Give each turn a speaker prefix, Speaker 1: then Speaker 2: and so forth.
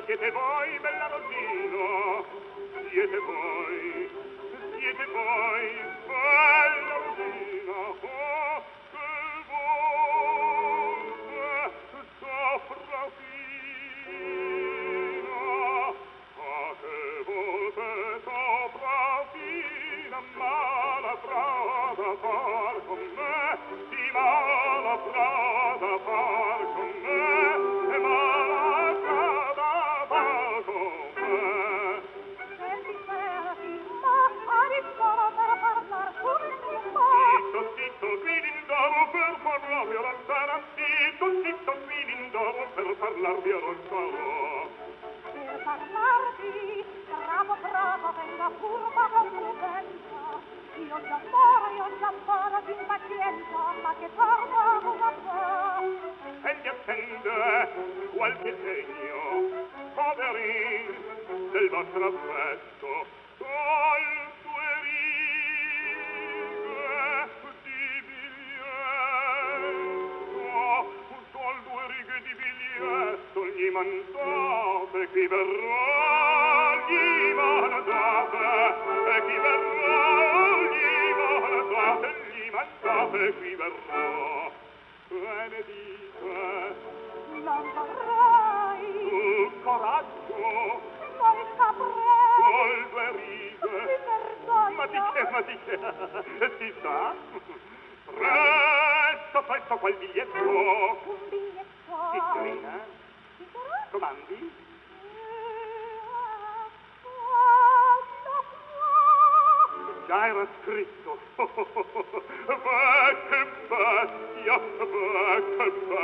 Speaker 1: siete voi, bella Rosino, siete voi, bella Rosina, oh, che volpe soffra fino, ah, che volpe soffra fino, malavrata far con me, di malavrata far con me, e malavrata far con me.
Speaker 2: Senti, ma addirittura per parlar con me.
Speaker 1: Zitto, qui l'indoro per parlarvi a lontana, zitto, qui l'indoro per parlarvi a lontana.
Speaker 2: Per parlarvi, bravo, venga furba competenza. Io già fora di impazienza, ma che torna una po'.
Speaker 1: Egli attende qualche segno, poverin, del vostro affetto, col due righe di biglietto, gli mandate chi verrà, gli mandate chi verrà, gli mandate chi verrà. Benedite,
Speaker 2: Non vorrei,
Speaker 1: coraggio,
Speaker 2: poi saprei.
Speaker 1: col due righe.
Speaker 2: Mi vergogno.
Speaker 1: Ma di che, si sa? Presto, quel biglietto.
Speaker 2: Un biglietto.
Speaker 1: Signorina,
Speaker 2: Ci sarà?
Speaker 1: comandi? Già era scritto. Che bestia, che